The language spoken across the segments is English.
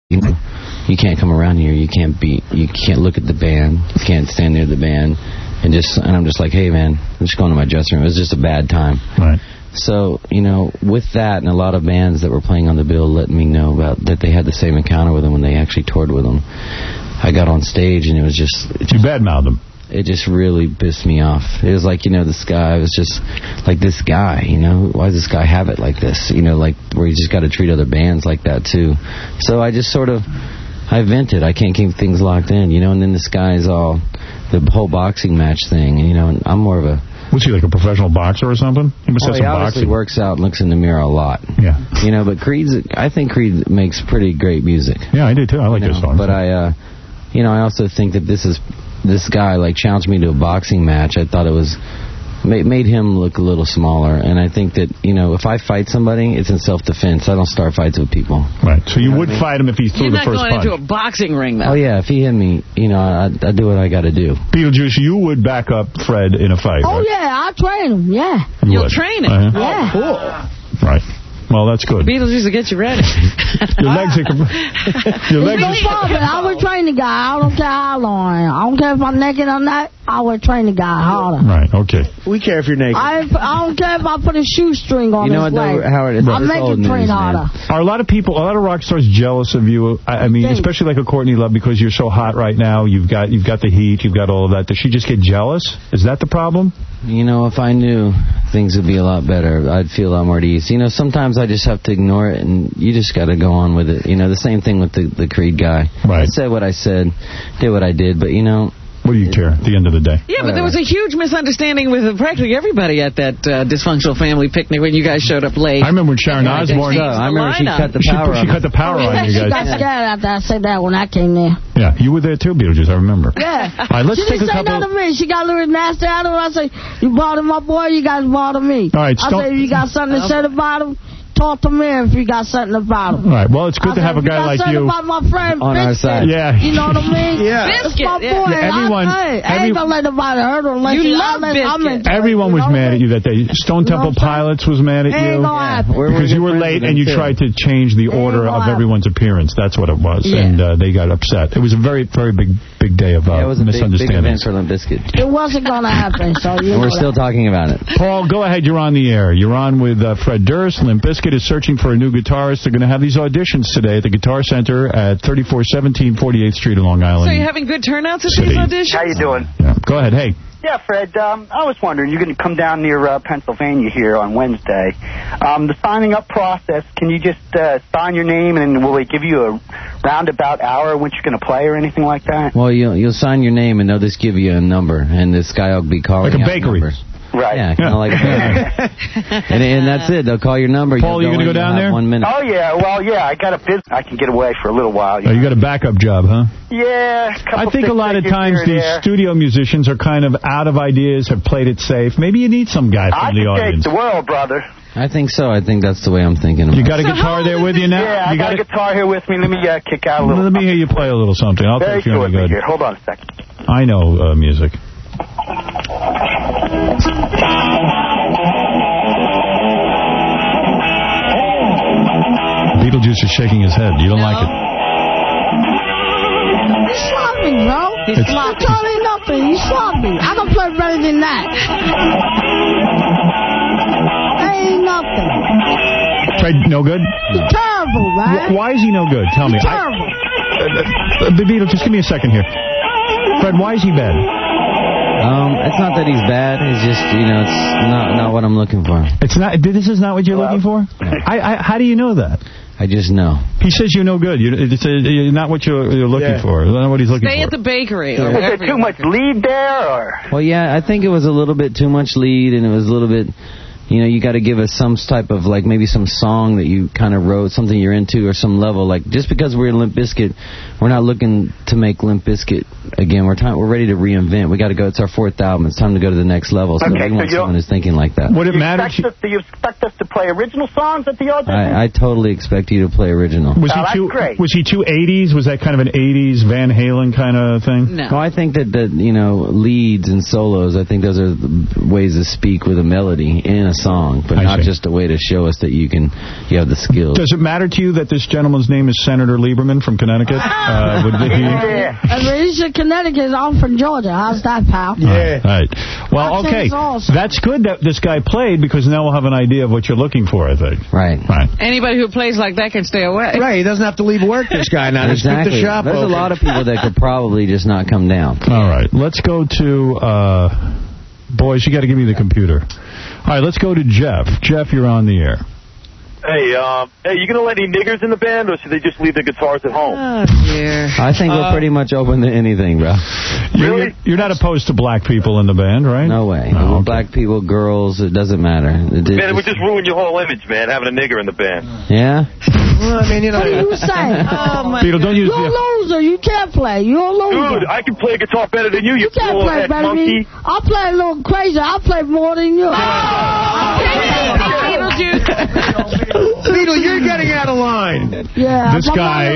you can't come around here. You can't look at the band. You can't stand near the band. And I'm just like, hey, man, I'm just going to my dressing room. It was just a bad time. Right. So, with that and a lot of bands that were playing on the bill letting me know about that they had the same encounter with them when they actually toured with them, I got on stage and it was just... You badmouthed them. It just really pissed me off. It was like, this guy was just like this guy, why does this guy have it like this? Like where you just got to treat other bands like that too. So I just I vented. I can't keep things locked in, and then this guy's all, the whole boxing match thing, and I'm more of a... Was he like a professional boxer or something? He must have some obviously boxing. Works out and looks in the mirror a lot. Yeah. But I think Creed makes pretty great music. Yeah, I do too. I like this song. But I also think that this guy challenged me to a boxing match. I thought it was made him look a little smaller, and I think that if I fight somebody, it's in self-defense. I don't start fights with people. Right. So you would fight him if he threw the first punch. You're not going into a boxing ring, though. Oh yeah, if he hit me, I do what I got to do. Beetlejuice, you would back up Fred in a fight. Oh right? yeah, I'll train him. Yeah. You'll train him. Uh-huh. Yeah. Oh, cool. Right. Well, that's good. Beetlejuice will get you ready. Your legs are... I would train the guy. I don't care how long I am. I don't care if I'm naked or not. I would train the guy harder. Right, okay. We care if you're naked. I don't care if I put a shoestring on his leg. Howard, I'll make him train harder. Are a lot of rock stars jealous of you? I mean, especially like a Courtney Love, because you're so hot right now. You've got the heat. You've got all of that. Does she just get jealous? Is that the problem? If I knew things would be a lot better, I'd feel a lot more at ease. Sometimes I just have to ignore it, and you just got to go on with it. The same thing with the Creed guy. Right. I said what I said, did what I did, but what do you care at the end of the day? Yeah, but there was a huge misunderstanding with practically everybody at that dysfunctional family picnic when you guys showed up late. I remember when Sharon Osbourne... I remember she cut the power on. She cut the power on you guys. She got scared after I said that when I came there. Yeah, you were there too, Beetlejuice, I remember. Yeah. All right, let's take a couple... She didn't say nothing to me. She got a little nasty out of her. I said, you bother my boy, you guys bother me. All right, I said, if you got something to say about him, talk to me if you got something about him. All right, well, it's good to have a guy like you about my friend on our side. Yeah. You know what I mean? Yeah. It's my boy. Yeah, I ain't gonna let nobody hurt him unless you love Biscuit. Everyone was mad at you that day. Stone Temple Pilots was mad at you. Because you were late and you tried to change the order of everyone's appearance. That's what it was. Yeah. And they got upset. It was a very, very big day of it was a misunderstandings. big event for Limp Bizkit. It wasn't gonna happen, so we're still talking about it. Paul, go ahead. You're on the air. You're on with Fred Durst. Limp Bizkit is searching for a new guitarist. They're going to have these auditions today at the Guitar Center at 3417 48th Street in Long Island. So you're having good turnouts at City. these auditions? How you doing? Yeah. Go ahead. Hey. Yeah, Fred, I was wondering, you're going to come down near Pennsylvania here on Wednesday. The signing up process, can you just sign your name, and will they give you a roundabout hour when you're going to play or anything like that? Well, you'll sign your name, and they'll just give you a number, and this guy will be calling like a bakery. Numbers. Right. Yeah, kind of like a bakery. and that's it. They'll call your number. Paul, you going to go down there? 1 minute. Oh, yeah. Well, yeah, I got a business. I can get away for a little while. You got a backup job, huh? Yeah. I think a lot of times these studio musicians are kind of out of ideas, have played it safe. Maybe you need some guy from the audience. I can take the world, brother. I think so. I think that's the way I'm thinking about it. You got a guitar there with you now? Yeah, I got a guitar here with me. Let me kick out a little. Let me hear you play a little something. I'll take you on good. Here. Hold on a second. I know music. Beetlejuice is shaking his head. You don't like it? He's sloppy, bro. He's sloppy. Totally nothing. He's sloppy. I can play better than that. Ain't nothing. Fred, no good? He's terrible, man. Why is he no good? Tell me. He's terrible. Beetle, just give me a second here. Fred, why is he bad? It's not that he's bad. It's just, it's not what I'm looking for. It's not. This is not what you're looking for? How do you know that? I just know. He says you're no good. It's not what you're looking for. It's not what he's looking for. Stay at the bakery. Is there too much lead there? Or? Well, yeah, I think it was a little bit too much lead, and it was a little bit... you got to give us some type of, maybe some song that you kind of wrote, something you're into, or some level. Just because we're in Limp Bizkit, we're not looking to make Limp Bizkit again. We're ready to reinvent. We got to go. It's our 4th album. It's time to go to the next level. So we want someone who's thinking like that. Would it matter? Do you expect us to play original songs at the audition? I totally expect you to play original. That's great. Was he too 80s? Was that kind of an 80s Van Halen kind of thing? No. I think that leads and solos, I think those are the ways to speak with a melody in a song, but not just a way to show us that you have the skills. Does it matter to you that this gentleman's name is Senator Lieberman from Connecticut? He's in Connecticut. I'm from Georgia. How's that, pal? Yeah. All right. Well, okay. That's good that this guy played, because now we'll have an idea of what you're looking for, I think. Right. Anybody who plays like that can stay away. Right. He doesn't have to leave work, this guy, now. Exactly. The shop There's open. a lot of people that could probably just not come down. All right. Let's go to... boys, you got to give me the computer. All right, let's go to Jeff. Jeff, you're on the air. Hey, you going to let any niggers in the band, or should they just leave the guitars at home? Oh, dear. I think we're pretty much open to anything, bro. Really? You're not opposed to black people in the band, right? No way. No, okay. Black people, girls, it doesn't matter. Man, it would just ruin your whole image, man, having a nigger in the band. Yeah? Well, I mean, you know. What are you saying? Beetle, don't use You're a loser. You can't play. You're a loser. Dude, I can play guitar better than you can't play bullhead better than monkey. me. I'll play a little crazy. I'll play more than you. Beetle, you're getting out of line. Yeah. This guy,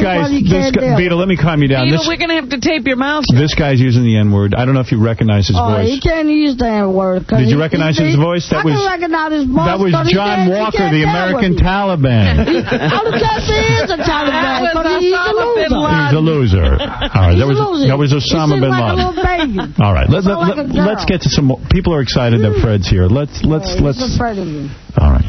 Beetle, let me calm you down. Beetle, we're going to have to tape your mouth shut. This guy's using the N-word. I don't know if you recognize his voice. He can't use the N-word. Did you recognize his voice? I can recognize his voice. That was John Walker, the American Taliban. I don't care if he is a Taliban, but he's a loser. He's a loser. All right, that was Osama bin Laden. All right, let's get to some more. People are excited that Fred's here. Let's. He's afraid of you. All right,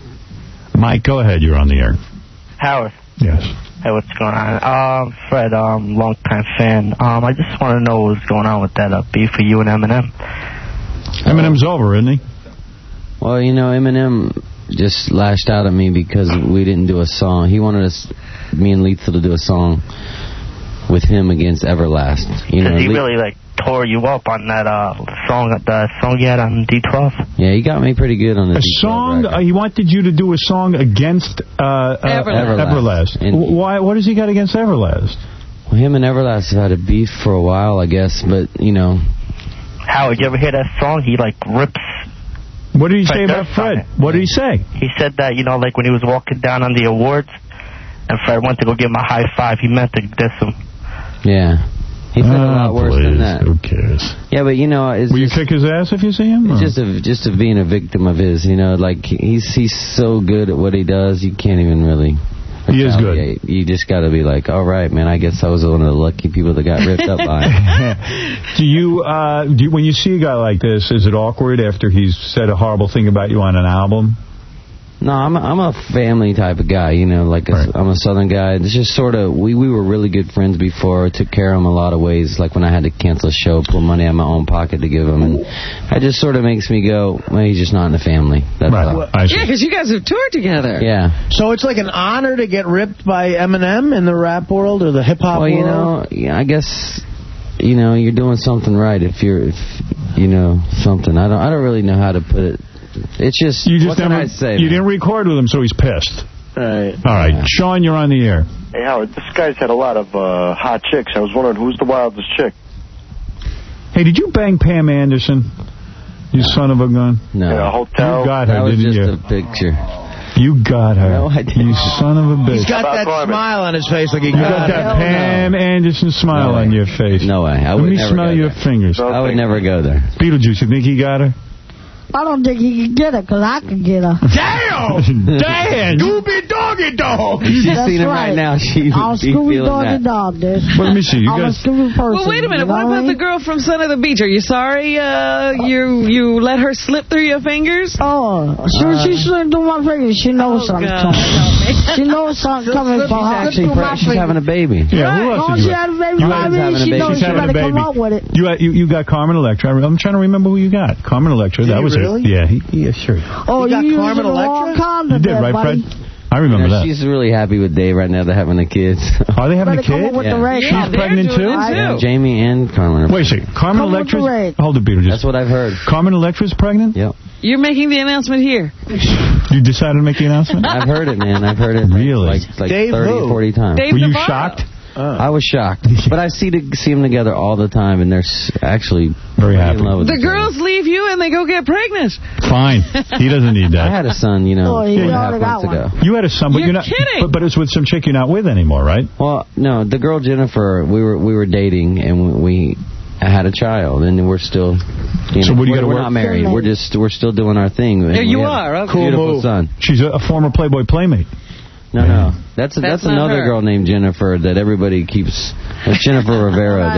Mike, go ahead. You're on the air. Howard. Yes. Hey, what's going on? Fred, long-time fan. I just want to know what's going on with that beef for you and Eminem. Eminem's over, isn't he? Well, Eminem just lashed out at me because we didn't do a song. He wanted me and Lethal to do a song with him against Everlast. Does he really, tore you up on that song you had on D12? Yeah, he got me pretty good on the D12 song? He wanted you to do a song against Everlast. Why? What has he got against Everlast? Well, him and Everlast have had a beef for a while, I guess, but, Howard, you ever hear that song? He, rips... What did he say about Fred? What did he say? He said that, when he was walking down on the awards, and Fred went to go give him a high five, he meant to diss him. Yeah. He said a lot worse than that. Who cares? Yeah, but will you kick his ass if you see him? It's just of being a victim of his. He's so good at what he does. You can't even really. He is good. You just got to be like, all right, man. I guess I was one of the lucky people that got ripped up by him. Do you when you see a guy like this, is it awkward after he's said a horrible thing about you on an album? No, I'm a family type of guy, I'm a Southern guy. It's just sort of, we were really good friends before. I took care of him a lot of ways, like when I had to cancel a show, pull money out of my own pocket to give him, and it just sort of makes me go, well, he's just not in the family. That's all. Yeah, because you guys have toured together. Yeah. So it's like an honor to get ripped by Eminem in the rap world or the hip-hop world? I guess... you're doing something right if something. I don't really know how to put it. It's just, what can I say? You didn't record with him, so he's pissed. Right. All right. Yeah. Sean, you're on the air. Hey, Howard, this guy's had a lot of hot chicks. I was wondering, who's the wildest chick? Hey, did you bang Pam Anderson? You son of a gun. No. In a hotel? You got her, didn't you? That was just a picture. You got her. No, I didn't. You son of a bitch. He's got that smile on his face like he got that Pam Anderson smile on your face. No way. Let me smell your fingers. I would never go there. Beetlejuice, you think he got her? I don't think he can get her, because I can get her. Damn! Damn! You be doggy dog! She's seen him right now. She would be feeling that. Dog, dude. Well, let me see. I'm a Scooby person. Well, wait a minute. What about the girl from Son of the Beach? Are you sorry you let her slip through your fingers? Oh, she shouldn't do my fingers. She knows something coming. She knows something coming for her. She's having a baby. Yeah, who else is she had a baby? She knows she better come up with it. You got Carmen Electra. I'm trying to remember who you got. Carmen Electra. That was it. Yeah, sure. Oh, you got Carmen Electra? You did, right, Fred? I remember that. She's really happy with Dave right now. They're having the kids. Are they having a kid? Yeah. She's pregnant too? Yeah, Jamie and Carmen. Wait a second. Carmen Electra's... Hold it, Peter. That's what I've heard. Carmen Electra's pregnant? Yep. You're making the announcement here. You decided to make the announcement? I've heard it, man. I've heard it really? like 30, 40 times. Dave Were you Navarro. shocked? I was shocked. But I see them together all the time, and they're actually very happy. In love with the girls leave you and they go get pregnant. Fine. He doesn't need that. I had a son, 4.5 months ago. You had a son, but you're not kidding. But it's with some chick you're not with anymore, right? Well, no, the girl Jennifer, we were dating, and we had a child, and we're still. So what do you gotta we're work- not married. We're still doing our thing. There And you we have are. a Okay. Beautiful son. She's a former Playboy playmate. No. That's not another her. girl named Jennifer that everybody keeps. That's Jennifer Rivera.